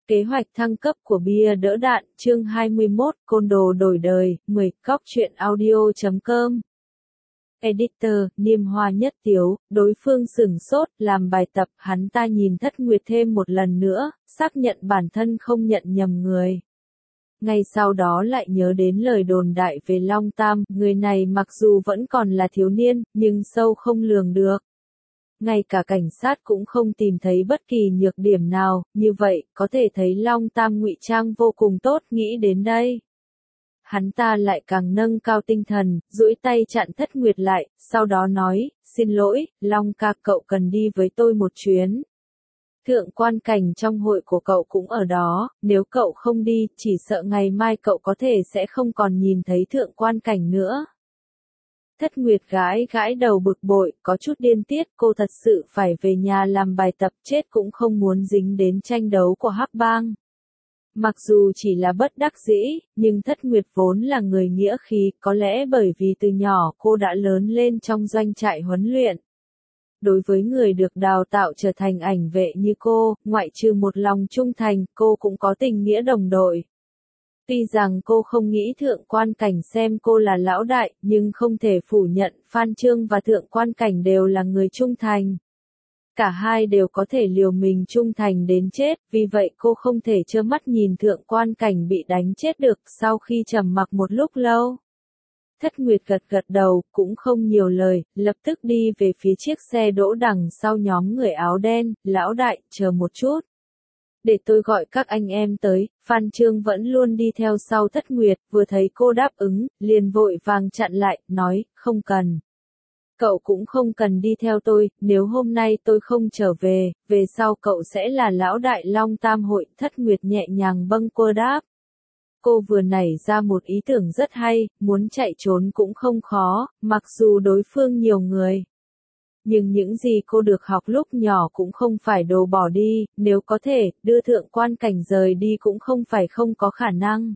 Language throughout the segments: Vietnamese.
Kế hoạch thăng cấp của bia đỡ đạn, chương 21, côn đồ đổi đời, 10, góc truyện audio.com. Editor, Niêm Hoa Nhất Tiếu, đối phương sửng sốt, làm bài tập, hắn ta nhìn Thất Nguyệt thêm một lần nữa, xác nhận bản thân không nhận nhầm người. Ngay sau đó lại nhớ đến lời đồn đại về Long Tam, người này mặc dù vẫn còn là thiếu niên, nhưng sâu không lường được. Ngay cả cảnh sát cũng không tìm thấy bất kỳ nhược điểm nào, như vậy, có thể thấy Long Tam ngụy trang vô cùng tốt, nghĩ đến đây. Hắn ta lại càng nâng cao tinh thần, duỗi tay chặn Thất Nguyệt lại, sau đó nói, xin lỗi, Long ca, cậu cần đi với tôi một chuyến. Thượng quan cảnh trong hội của cậu cũng ở đó, nếu cậu không đi, chỉ sợ ngày mai cậu có thể sẽ không còn nhìn thấy thượng quan cảnh nữa. Thất Nguyệt gãi gãi đầu bực bội, có chút điên tiết, cô thật sự phải về nhà làm bài tập, chết cũng không muốn dính đến tranh đấu của Hắc Bang. Mặc dù chỉ là bất đắc dĩ, nhưng Thất Nguyệt vốn là người nghĩa khí, có lẽ bởi vì từ nhỏ cô đã lớn lên trong doanh trại huấn luyện. Đối với người được đào tạo trở thành ảnh vệ như cô, ngoại trừ một lòng trung thành, cô cũng có tình nghĩa đồng đội. Tuy rằng cô không nghĩ thượng quan cảnh xem cô là lão đại, nhưng không thể phủ nhận Phan Chương và thượng quan cảnh đều là người trung thành. Cả hai đều có thể liều mình trung thành đến chết, vì vậy cô không thể trơ mắt nhìn thượng quan cảnh bị đánh chết được. Sau khi trầm mặc một lúc lâu, Thất Nguyệt gật gật đầu, cũng không nhiều lời, lập tức đi về phía chiếc xe đỗ đằng sau nhóm người áo đen. Lão đại, chờ một chút. Để tôi gọi các anh em tới. Phan Chương vẫn luôn đi theo sau Thất Nguyệt, vừa thấy cô đáp ứng, liền vội vàng chặn lại, nói, không cần. Cậu cũng không cần đi theo tôi, nếu hôm nay tôi không trở về, về sau cậu sẽ là lão đại Long Tam hội. Thất Nguyệt nhẹ nhàng bâng quơ đáp. Cô vừa nảy ra một ý tưởng rất hay, muốn chạy trốn cũng không khó, mặc dù đối phương nhiều người. Nhưng những gì cô được học lúc nhỏ cũng không phải đồ bỏ đi, nếu có thể, đưa thượng quan cảnh rời đi cũng không phải không có khả năng.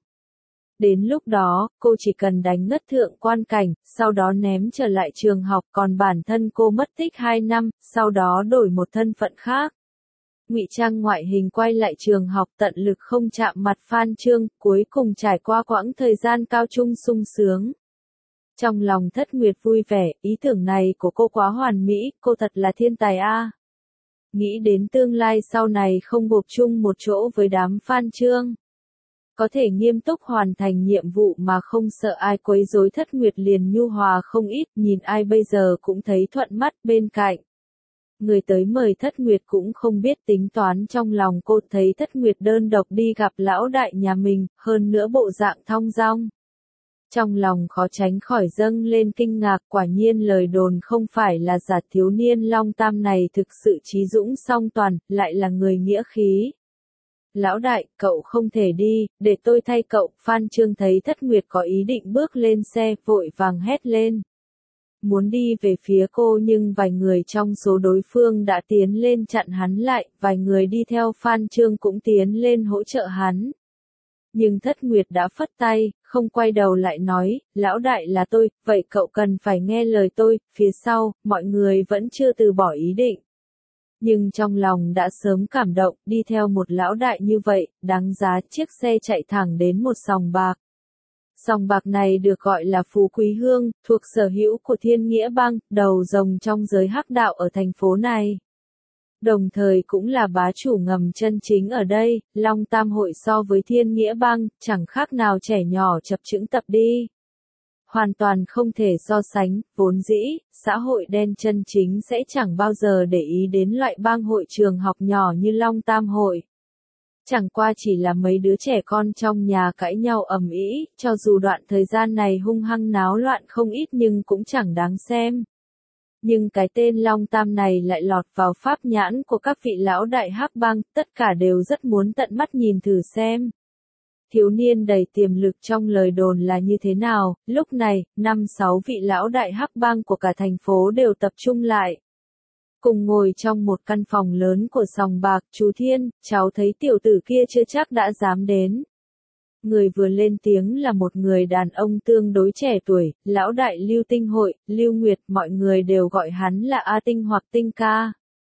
Đến lúc đó, cô chỉ cần đánh ngất thượng quan cảnh, sau đó ném trở lại trường học, còn bản thân cô mất tích 2 năm, sau đó đổi một thân phận khác. Ngụy trang ngoại hình quay lại trường học, tận lực không chạm mặt Phan Chương, cuối cùng trải qua quãng thời gian cao trung sung sướng. Trong lòng Thất Nguyệt vui vẻ, ý tưởng này của cô quá hoàn mỹ, cô thật là thiên tài a. Nghĩ đến tương lai sau này không gộp chung một chỗ với đám Phan Chương. Có thể nghiêm túc hoàn thành nhiệm vụ mà không sợ ai quấy rối, Thất Nguyệt liền nhu hòa không ít, nhìn ai bây giờ cũng thấy thuận mắt. Bên cạnh người tới mời Thất Nguyệt cũng không biết tính toán trong lòng cô, thấy Thất Nguyệt đơn độc đi gặp lão đại nhà mình, hơn nữa bộ dạng thong dong. Trong lòng khó tránh khỏi dâng lên kinh ngạc, quả nhiên lời đồn không phải là giả, thiếu niên Long Tam này thực sự trí dũng song toàn, lại là người nghĩa khí. Lão đại, cậu không thể đi, để tôi thay cậu. Phan Chương thấy Thất Nguyệt có ý định bước lên xe, vội vàng hét lên. Muốn đi về phía cô nhưng vài người trong số đối phương đã tiến lên chặn hắn lại, vài người đi theo Phan Chương cũng tiến lên hỗ trợ hắn. Nhưng Thất Nguyệt đã phất tay, không quay đầu lại nói, lão đại là tôi, vậy cậu cần phải nghe lời tôi. Phía sau, mọi người vẫn chưa từ bỏ ý định. Nhưng trong lòng đã sớm cảm động, đi theo một lão đại như vậy, đáng giá. Chiếc xe chạy thẳng đến một sòng bạc. Sòng bạc này được gọi là Phú Quý Hương, thuộc sở hữu của Thiên Nghĩa Bang, đầu rồng trong giới hắc đạo ở thành phố này. Đồng thời cũng là bá chủ ngầm chân chính ở đây. Long Tam hội so với Thiên Nghĩa Bang, chẳng khác nào trẻ nhỏ chập chững tập đi. Hoàn toàn không thể so sánh, vốn dĩ, xã hội đen chân chính sẽ chẳng bao giờ để ý đến loại bang hội trường học nhỏ như Long Tam hội. Chẳng qua chỉ là mấy đứa trẻ con trong nhà cãi nhau ầm ĩ, cho dù đoạn thời gian này hung hăng náo loạn không ít nhưng cũng chẳng đáng xem. Nhưng cái tên Long Tam này lại lọt vào pháp nhãn của các vị lão đại hắc bang, tất cả đều rất muốn tận mắt nhìn thử xem. Thiếu niên đầy tiềm lực trong lời đồn là như thế nào. Lúc này, 5-6 vị lão đại hắc bang của cả thành phố đều tập trung lại. Cùng ngồi trong một căn phòng lớn của sòng bạc. Chú Thiên, cháu thấy tiểu tử kia chưa chắc đã dám đến. Người vừa lên tiếng là một người đàn ông tương đối trẻ tuổi, lão đại Lưu Tinh hội, Lưu Nguyệt, mọi người đều gọi hắn là A Tinh hoặc Tinh ca.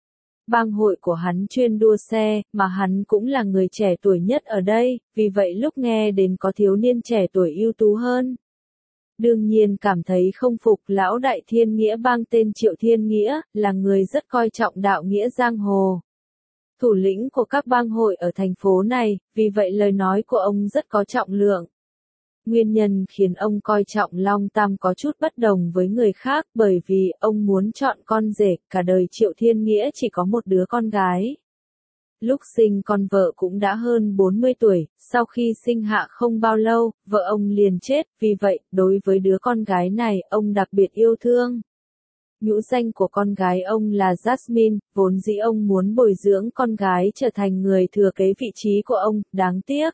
Bang hội của hắn chuyên đua xe, mà hắn cũng là người trẻ tuổi nhất ở đây, vì vậy lúc nghe đến có thiếu niên trẻ tuổi ưu tú hơn. Đương nhiên cảm thấy không phục. Lão đại Thiên Nghĩa Bang tên Triệu Thiên Nghĩa, là người rất coi trọng đạo nghĩa giang hồ. Thủ lĩnh của các bang hội ở thành phố này, vì vậy lời nói của ông rất có trọng lượng. Nguyên nhân khiến ông coi trọng Long Tam có chút bất đồng với người khác bởi vì ông muốn chọn con rể. Cả đời Triệu Thiên Nghĩa chỉ có một đứa con gái. Lúc sinh con vợ cũng đã hơn 40 tuổi, sau khi sinh hạ không bao lâu, vợ ông liền chết, vì vậy, đối với đứa con gái này, ông đặc biệt yêu thương. Nhũ danh của con gái ông là Jasmine, vốn dĩ ông muốn bồi dưỡng con gái trở thành người thừa kế vị trí của ông, đáng tiếc.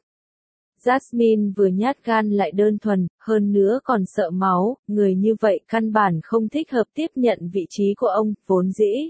Jasmine vừa nhát gan lại đơn thuần, hơn nữa còn sợ máu, người như vậy căn bản không thích hợp tiếp nhận vị trí của ông, vốn dĩ.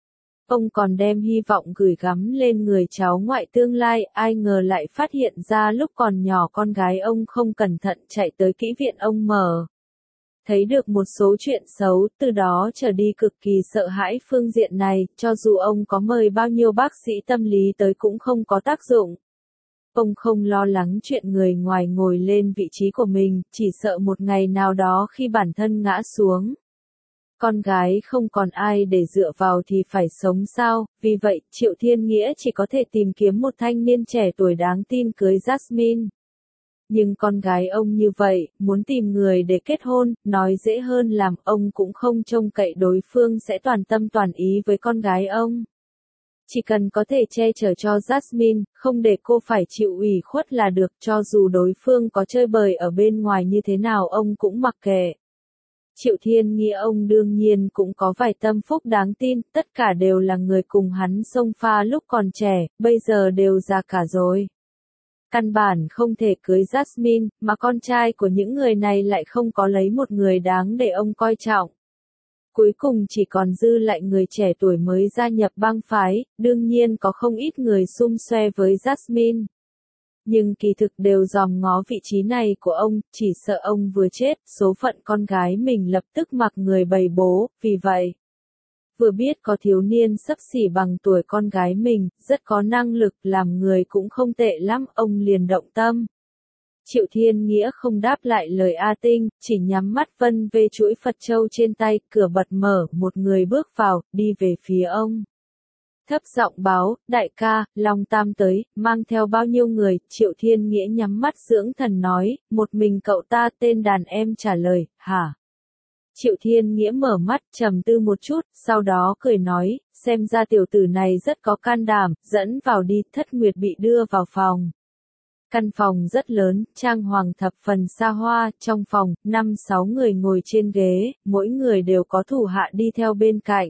Ông còn đem hy vọng gửi gắm lên người cháu ngoại tương lai, ai ngờ lại phát hiện ra lúc còn nhỏ con gái ông không cẩn thận chạy tới kỹ viện ông mở. Thấy được một số chuyện xấu, từ đó trở đi cực kỳ sợ hãi phương diện này, cho dù ông có mời bao nhiêu bác sĩ tâm lý tới cũng không có tác dụng. Ông không lo lắng chuyện người ngoài ngồi lên vị trí của mình, chỉ sợ một ngày nào đó khi bản thân ngã xuống. Con gái không còn ai để dựa vào thì phải sống sao, vì vậy, Triệu Thiên Nghĩa chỉ có thể tìm kiếm một thanh niên trẻ tuổi đáng tin cưới Jasmine. Nhưng con gái ông như vậy, muốn tìm người để kết hôn, nói dễ hơn làm, ông cũng không trông cậy đối phương sẽ toàn tâm toàn ý với con gái ông. Chỉ cần có thể che chở cho Jasmine, không để cô phải chịu ủy khuất là được, cho dù đối phương có chơi bời ở bên ngoài như thế nào ông cũng mặc kệ. Triệu Thiên Nghĩa ông đương nhiên cũng có vài tâm phúc đáng tin, tất cả đều là người cùng hắn xông pha lúc còn trẻ, bây giờ đều già cả rồi. Căn bản không thể cưới Jasmine, mà con trai của những người này lại không có lấy một người đáng để ông coi trọng. Cuối cùng chỉ còn dư lại người trẻ tuổi mới gia nhập bang phái, đương nhiên có không ít người xum xoe với Jasmine. Nhưng kỳ thực đều dòm ngó vị trí này của ông, chỉ sợ ông vừa chết, số phận con gái mình lập tức mặc người bày bố, vì vậy. Vừa biết có thiếu niên xấp xỉ bằng tuổi con gái mình, rất có năng lực, làm người cũng không tệ lắm, ông liền động tâm. Triệu Thiên Nghĩa không đáp lại lời A Tinh, chỉ nhắm mắt vân về chuỗi Phật châu trên tay, cửa bật mở, một người bước vào, đi về phía ông. Thấp giọng báo, đại ca, Long Tam tới, mang theo bao nhiêu người, Triệu Thiên Nghĩa nhắm mắt dưỡng thần nói, một mình cậu ta, tên đàn em trả lời, hả? Triệu Thiên Nghĩa mở mắt, trầm tư một chút, sau đó cười nói, xem ra tiểu tử này rất có can đảm, dẫn vào đi, Thất Nguyệt bị đưa vào phòng. Căn phòng rất lớn, trang hoàng thập phần xa hoa, trong phòng, 5-6 người ngồi trên ghế, mỗi người đều có thủ hạ đi theo bên cạnh.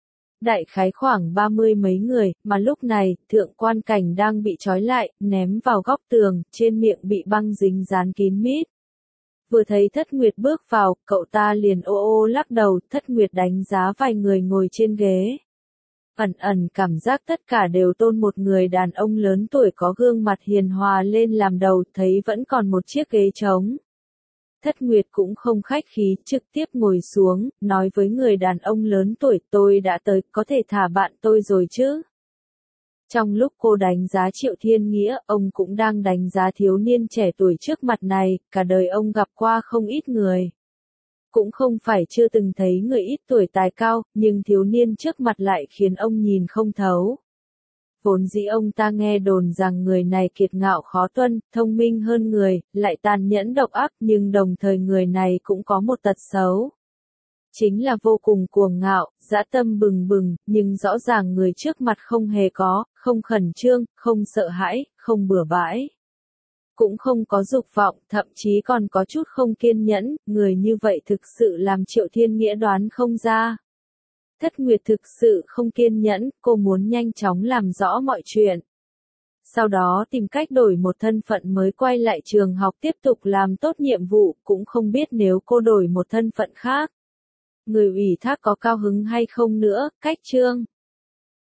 Đại khái khoảng 30 mấy người, mà lúc này, thượng quan cảnh đang bị trói lại, ném vào góc tường, trên miệng bị băng dính dán kín mít. Vừa thấy Thất Nguyệt bước vào, cậu ta liền ô ô lắc đầu, Thất Nguyệt đánh giá vài người ngồi trên ghế. Ẩn ẩn cảm giác tất cả đều tôn một người đàn ông lớn tuổi có gương mặt hiền hòa lên làm đầu, thấy vẫn còn một chiếc ghế trống. Thất Nguyệt cũng không khách khí, trực tiếp ngồi xuống, nói với người đàn ông lớn tuổi, tôi đã tới, có thể thả bạn tôi rồi chứ. Trong lúc cô đánh giá Triệu Thiên Nghĩa, ông cũng đang đánh giá thiếu niên trẻ tuổi trước mặt này, cả đời ông gặp qua không ít người. Cũng không phải chưa từng thấy người ít tuổi tài cao, nhưng thiếu niên trước mặt lại khiến ông nhìn không thấu. Vốn dĩ ông ta nghe đồn rằng người này kiệt ngạo khó tuân, thông minh hơn người, lại tàn nhẫn độc ác, nhưng đồng thời người này cũng có một tật xấu. Chính là vô cùng cuồng ngạo, dã tâm bừng bừng, nhưng rõ ràng người trước mặt không hề có, không khẩn trương, không sợ hãi, không bừa bãi. Cũng không có dục vọng, thậm chí còn có chút không kiên nhẫn, người như vậy thực sự làm Triệu Thiên Nghĩa đoán không ra. Thất Nguyệt thực sự không kiên nhẫn, cô muốn nhanh chóng làm rõ mọi chuyện. Sau đó tìm cách đổi một thân phận mới quay lại trường học tiếp tục làm tốt nhiệm vụ, cũng không biết nếu cô đổi một thân phận khác. Người ủy thác có cao hứng hay không nữa, cách chương.